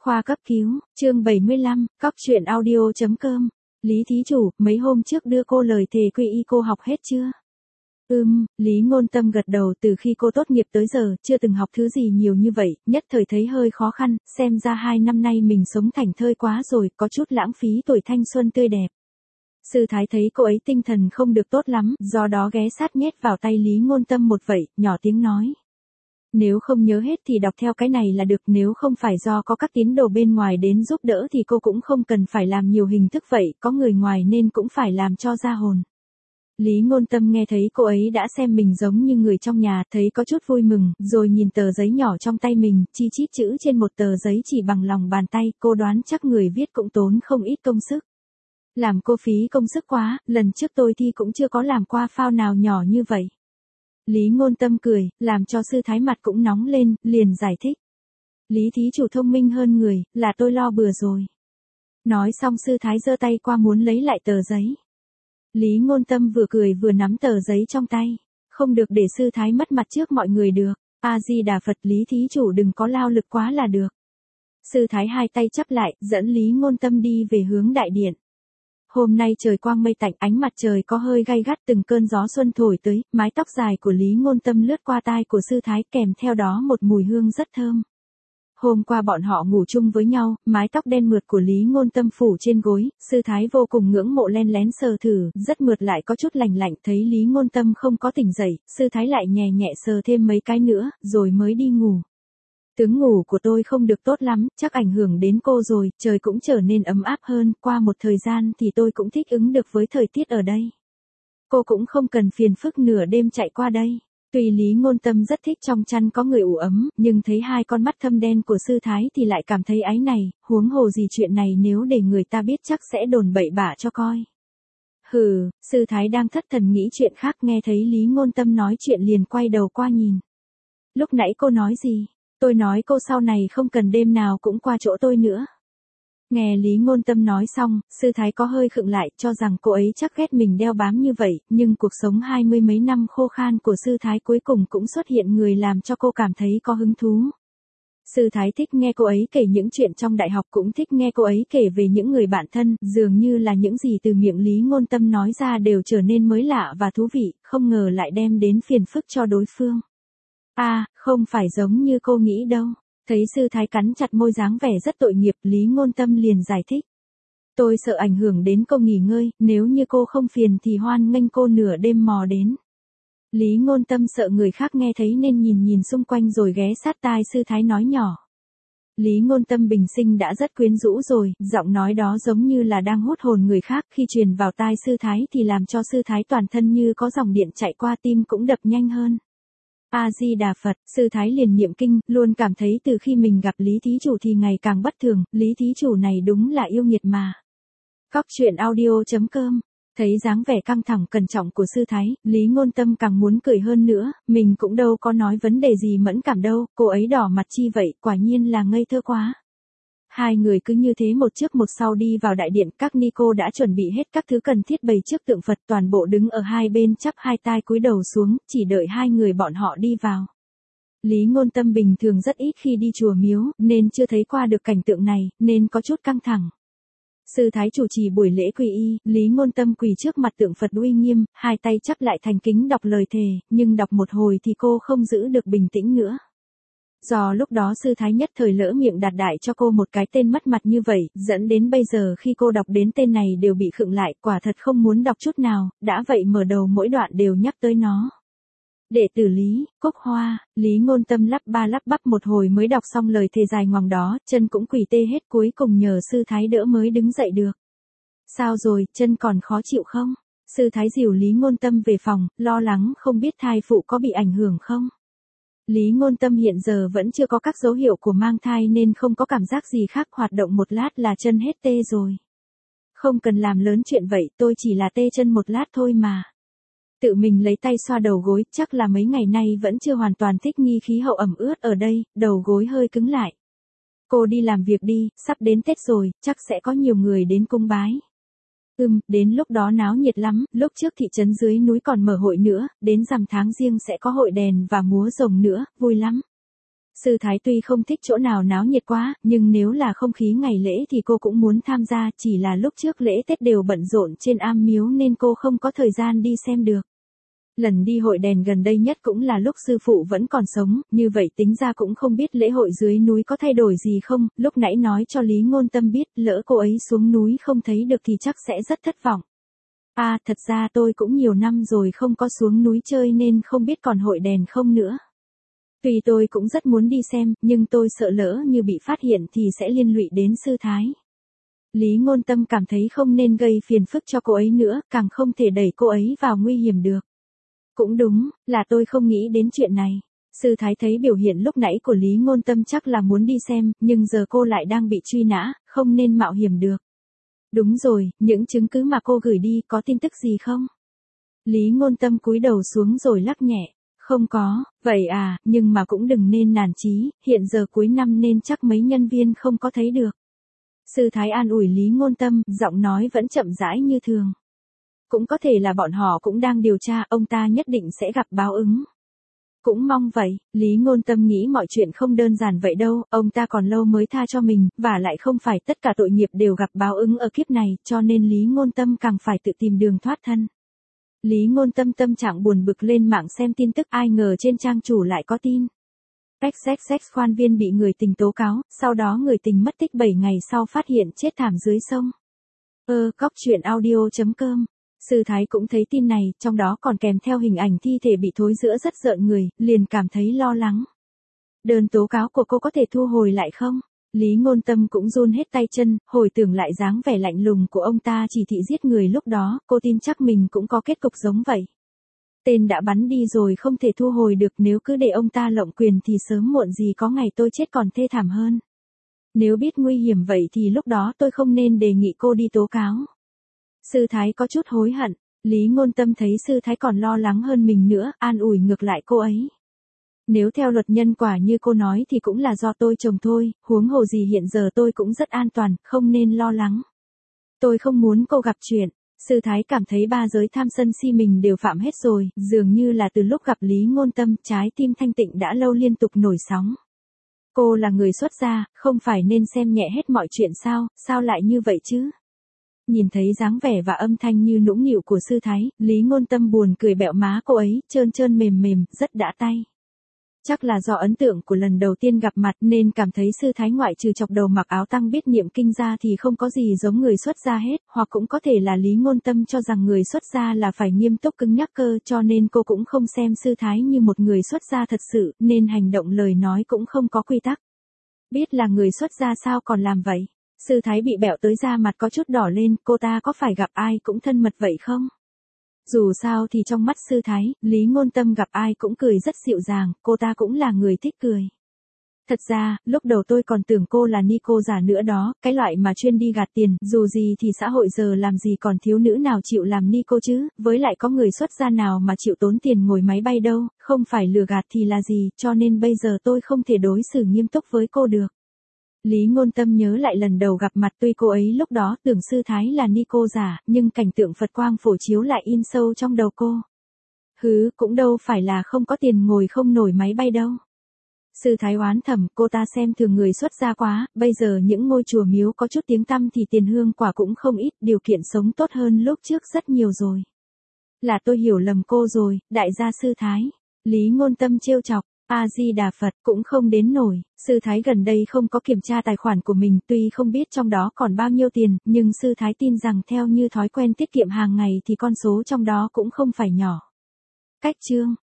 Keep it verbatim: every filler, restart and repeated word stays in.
Khoa cấp cứu, chương bảy mươi lăm, cóc truyện audio.com. Lý thí chủ, mấy hôm trước đưa cô lời thề quy y cô học hết chưa? Ừm, Lý Ngôn Tâm gật đầu. Từ khi cô tốt nghiệp tới giờ, chưa từng học thứ gì nhiều như vậy, nhất thời thấy hơi khó khăn, xem ra hai năm nay mình sống thảnh thơi quá rồi, có chút lãng phí tuổi thanh xuân tươi đẹp. Sư thái thấy cô ấy tinh thần không được tốt lắm, do đó ghé sát nhét vào tay Lý Ngôn Tâm một vẩy, nhỏ tiếng nói. Nếu không nhớ hết thì đọc theo cái này là được, nếu không phải do có các tín đồ bên ngoài đến giúp đỡ thì cô cũng không cần phải làm nhiều hình thức vậy, có người ngoài nên cũng phải làm cho ra hồn. Lý Ngôn Tâm nghe thấy cô ấy đã xem mình giống như người trong nhà, thấy có chút vui mừng, rồi nhìn tờ giấy nhỏ trong tay mình, chi chít chữ trên một tờ giấy chỉ bằng lòng bàn tay, cô đoán chắc người viết cũng tốn không ít công sức. Làm cô phí công sức quá, lần trước tôi thi cũng chưa có làm qua phao nào nhỏ như vậy. Lý Ngôn Tâm cười, làm cho sư thái mặt cũng nóng lên, liền giải thích. Lý thí chủ thông minh hơn người, là tôi lo bừa rồi. Nói xong sư thái giơ tay qua muốn lấy lại tờ giấy. Lý Ngôn Tâm vừa cười vừa nắm tờ giấy trong tay. Không được để sư thái mất mặt trước mọi người được. A-di-đà Phật, Lý thí chủ đừng có lao lực quá là được. Sư thái hai tay chắp lại, dẫn Lý Ngôn Tâm đi về hướng đại điện. Hôm nay trời quang mây tạnh, ánh mặt trời có hơi gay gắt, từng cơn gió xuân thổi tới, mái tóc dài của Lý Ngôn Tâm lướt qua tai của sư thái, kèm theo đó một mùi hương rất thơm. Hôm qua bọn họ ngủ chung với nhau, mái tóc đen mượt của Lý Ngôn Tâm phủ trên gối, sư thái vô cùng ngưỡng mộ len lén sờ thử, rất mượt lại có chút lành lạnh, thấy Lý Ngôn Tâm không có tỉnh dậy, sư thái lại nhẹ nhẹ sờ thêm mấy cái nữa, rồi mới đi ngủ. Tướng ngủ của tôi không được tốt lắm, chắc ảnh hưởng đến cô rồi, trời cũng trở nên ấm áp hơn, qua một thời gian thì tôi cũng thích ứng được với thời tiết ở đây. Cô cũng không cần phiền phức nửa đêm chạy qua đây. Tuy Lý Ngôn Tâm rất thích trong chăn có người ủ ấm, nhưng thấy hai con mắt thâm đen của sư thái thì lại cảm thấy áy này, huống hồ gì chuyện này nếu để người ta biết chắc sẽ đồn bậy bạ cho coi. Hừ, sư thái đang thất thần nghĩ chuyện khác, nghe thấy Lý Ngôn Tâm nói chuyện liền quay đầu qua nhìn. Lúc nãy cô nói gì? Tôi nói cô sau này không cần đêm nào cũng qua chỗ tôi nữa. Nghe Lý Ngôn Tâm nói xong, sư thái có hơi khựng lại, cho rằng cô ấy chắc ghét mình đeo bám như vậy, nhưng cuộc sống hai mươi mấy năm khô khan của sư thái cuối cùng cũng xuất hiện người làm cho cô cảm thấy có hứng thú. Sư thái thích nghe cô ấy kể những chuyện trong đại học, cũng thích nghe cô ấy kể về những người bạn thân, dường như là những gì từ miệng Lý Ngôn Tâm nói ra đều trở nên mới lạ và thú vị, không ngờ lại đem đến phiền phức cho đối phương. À, không phải giống như cô nghĩ đâu. Thấy sư thái cắn chặt môi dáng vẻ rất tội nghiệp, Lý Ngôn Tâm liền giải thích. Tôi sợ ảnh hưởng đến cô nghỉ ngơi, nếu như cô không phiền thì hoan nghênh cô nửa đêm mò đến. Lý Ngôn Tâm sợ người khác nghe thấy nên nhìn nhìn xung quanh rồi ghé sát tai sư thái nói nhỏ. Lý Ngôn Tâm bình sinh đã rất quyến rũ rồi, giọng nói đó giống như là đang hút hồn người khác, khi truyền vào tai sư thái thì làm cho sư thái toàn thân như có dòng điện chạy qua, tim cũng đập nhanh hơn. A-di-đà Phật, sư thái liền niệm kinh, luôn cảm thấy từ khi mình gặp Lý thí chủ thì ngày càng bất thường, Lý thí chủ này đúng là yêu nghiệt mà. Cóc truyện audio.com. Thấy dáng vẻ căng thẳng cẩn trọng của sư thái, Lý Ngôn Tâm càng muốn cười hơn nữa, mình cũng đâu có nói vấn đề gì mẫn cảm đâu, cô ấy đỏ mặt chi vậy, quả nhiên là ngây thơ quá. Hai người cứ như thế một trước một sau đi vào đại điện, các ni cô đã chuẩn bị hết các thứ cần thiết bày trước tượng Phật, toàn bộ đứng ở hai bên chắp hai tai cúi đầu xuống, chỉ đợi hai người bọn họ đi vào. Lý Ngôn Tâm bình thường rất ít khi đi chùa miếu, nên chưa thấy qua được cảnh tượng này, nên có chút căng thẳng. Sư thái chủ trì buổi lễ quy y, Lý Ngôn Tâm quỳ trước mặt tượng Phật uy nghiêm, hai tay chắp lại thành kính đọc lời thề, nhưng đọc một hồi thì cô không giữ được bình tĩnh nữa. Do lúc đó sư thái nhất thời lỡ miệng đặt đại cho cô một cái tên mất mặt như vậy, dẫn đến bây giờ khi cô đọc đến tên này đều bị khựng lại, quả thật không muốn đọc chút nào, đã vậy mở đầu mỗi đoạn đều nhắc tới nó. Đệ tử Lý, Cúc Hoa, Lý Ngôn Tâm lắp ba lắp bắp một hồi mới đọc xong lời thề dài ngoằng đó, chân cũng quỳ tê hết, cuối cùng nhờ sư thái đỡ mới đứng dậy được. Sao rồi, chân còn khó chịu không? Sư thái dìu Lý Ngôn Tâm về phòng, lo lắng không biết thai phụ có bị ảnh hưởng không? Lý Ngôn Tâm hiện giờ vẫn chưa có các dấu hiệu của mang thai nên không có cảm giác gì khác, hoạt động một lát là chân hết tê rồi. Không cần làm lớn chuyện vậy, tôi chỉ là tê chân một lát thôi mà. Tự mình lấy tay xoa đầu gối, chắc là mấy ngày nay vẫn chưa hoàn toàn thích nghi khí hậu ẩm ướt ở đây, đầu gối hơi cứng lại. Cô đi làm việc đi, sắp đến Tết rồi, chắc sẽ có nhiều người đến cung bái. Ừm, đến lúc đó náo nhiệt lắm, lúc trước thị trấn dưới núi còn mở hội nữa, đến rằm tháng riêng sẽ có hội đèn và múa rồng nữa, vui lắm. Sư thái tuy không thích chỗ nào náo nhiệt quá, nhưng nếu là không khí ngày lễ thì cô cũng muốn tham gia, chỉ là lúc trước lễ Tết đều bận rộn trên am miếu nên cô không có thời gian đi xem được. Lần đi hội đèn gần đây nhất cũng là lúc sư phụ vẫn còn sống, như vậy tính ra cũng không biết lễ hội dưới núi có thay đổi gì không, lúc nãy nói cho Lý Ngôn Tâm biết, lỡ cô ấy xuống núi không thấy được thì chắc sẽ rất thất vọng. À, thật ra tôi cũng nhiều năm rồi không có xuống núi chơi nên không biết còn hội đèn không nữa. Tuy tôi cũng rất muốn đi xem, nhưng tôi sợ lỡ như bị phát hiện thì sẽ liên lụy đến sư thái. Lý Ngôn Tâm cảm thấy không nên gây phiền phức cho cô ấy nữa, càng không thể đẩy cô ấy vào nguy hiểm được. Cũng đúng, là tôi không nghĩ đến chuyện này. Sư thái thấy biểu hiện lúc nãy của Lý Ngôn Tâm chắc là muốn đi xem, nhưng giờ cô lại đang bị truy nã, không nên mạo hiểm được. Đúng rồi, những chứng cứ mà cô gửi đi có tin tức gì không? Lý Ngôn Tâm cúi đầu xuống rồi lắc nhẹ. Không có, vậy à, nhưng mà cũng đừng nên nản chí, hiện giờ cuối năm nên chắc mấy nhân viên không có thấy được. Sư thái an ủi Lý Ngôn Tâm, giọng nói vẫn chậm rãi như thường. Cũng có thể là bọn họ cũng đang điều tra, ông ta nhất định sẽ gặp báo ứng. Cũng mong vậy, Lý Ngôn Tâm nghĩ mọi chuyện không đơn giản vậy đâu, ông ta còn lâu mới tha cho mình, và lại không phải tất cả tội nghiệp đều gặp báo ứng ở kiếp này, cho nên Lý Ngôn Tâm càng phải tự tìm đường thoát thân. Lý Ngôn Tâm tâm trạng buồn bực lên mạng xem tin tức, ai ngờ trên trang chủ lại có tin. ích ích ích khoan viên bị người tình tố cáo, sau đó người tình mất tích bảy ngày sau phát hiện chết thảm dưới sông. Ơ, cóc truyện audio chấm com. Sư thái cũng thấy tin này, trong đó còn kèm theo hình ảnh thi thể bị thối rữa rất rợn người, liền cảm thấy lo lắng. Đơn tố cáo của cô có thể thu hồi lại không? Lý Ngôn Tâm cũng run hết tay chân, hồi tưởng lại dáng vẻ lạnh lùng của ông ta chỉ thị giết người lúc đó, cô tin chắc mình cũng có kết cục giống vậy. Tên đã bắn đi rồi không thể thu hồi được, nếu cứ để ông ta lộng quyền thì sớm muộn gì có ngày tôi chết còn thê thảm hơn. Nếu biết nguy hiểm vậy thì lúc đó tôi không nên đề nghị cô đi tố cáo. Sư thái có chút hối hận, Lý Ngôn Tâm thấy sư thái còn lo lắng hơn mình nữa, an ủi ngược lại cô ấy. Nếu theo luật nhân quả như cô nói thì cũng là do tôi chồng thôi, huống hồ gì hiện giờ tôi cũng rất an toàn, không nên lo lắng. Tôi không muốn cô gặp chuyện. Sư thái cảm thấy ba giới tham sân si mình đều phạm hết rồi, dường như là từ lúc gặp Lý Ngôn Tâm, trái tim thanh tịnh đã lâu liên tục nổi sóng. Cô là người xuất gia, không phải nên xem nhẹ hết mọi chuyện sao, sao lại như vậy chứ? Nhìn thấy dáng vẻ và âm thanh như nũng nịu của sư thái, Lý Ngôn Tâm buồn cười bẹo má cô ấy, trơn trơn mềm mềm, rất đã tay. Chắc là do ấn tượng của lần đầu tiên gặp mặt nên cảm thấy sư thái ngoại trừ chọc đầu mặc áo tăng biết niệm kinh ra thì không có gì giống người xuất gia hết, hoặc cũng có thể là Lý Ngôn Tâm cho rằng người xuất gia là phải nghiêm túc cứng nhắc cơ, cho nên cô cũng không xem sư thái như một người xuất gia thật sự, nên hành động lời nói cũng không có quy tắc. Biết là người xuất gia sao còn làm vậy? Sư thái bị bẹo tới da mặt có chút đỏ lên, cô ta có phải gặp ai cũng thân mật vậy không? Dù sao thì trong mắt sư thái, Lý Ngôn Tâm gặp ai cũng cười rất dịu dàng, cô ta cũng là người thích cười. Thật ra, lúc đầu tôi còn tưởng cô là ni cô giả nữa đó, cái loại mà chuyên đi gạt tiền, dù gì thì xã hội giờ làm gì còn thiếu nữ nào chịu làm ni cô chứ, với lại có người xuất gia nào mà chịu tốn tiền ngồi máy bay đâu, không phải lừa gạt thì là gì, cho nên bây giờ tôi không thể đối xử nghiêm túc với cô được. Lý Ngôn Tâm nhớ lại lần đầu gặp mặt, tuy cô ấy lúc đó tưởng sư thái là ni cô giả, nhưng cảnh tượng Phật quang phổ chiếu lại in sâu trong đầu cô. Hứ, cũng đâu phải là không có tiền ngồi không nổi máy bay đâu. Sư thái oán thầm, cô ta xem thường người xuất gia quá, bây giờ những ngôi chùa miếu có chút tiếng tăm thì tiền hương quả cũng không ít, điều kiện sống tốt hơn lúc trước rất nhiều rồi. Là tôi hiểu lầm cô rồi, đại gia sư thái. Lý Ngôn Tâm trêu chọc. A-di-đà Phật, cũng không đến nổi, sư thái gần đây không có kiểm tra tài khoản của mình, tuy không biết trong đó còn bao nhiêu tiền, nhưng sư thái tin rằng theo như thói quen tiết kiệm hàng ngày thì con số trong đó cũng không phải nhỏ. Cách chương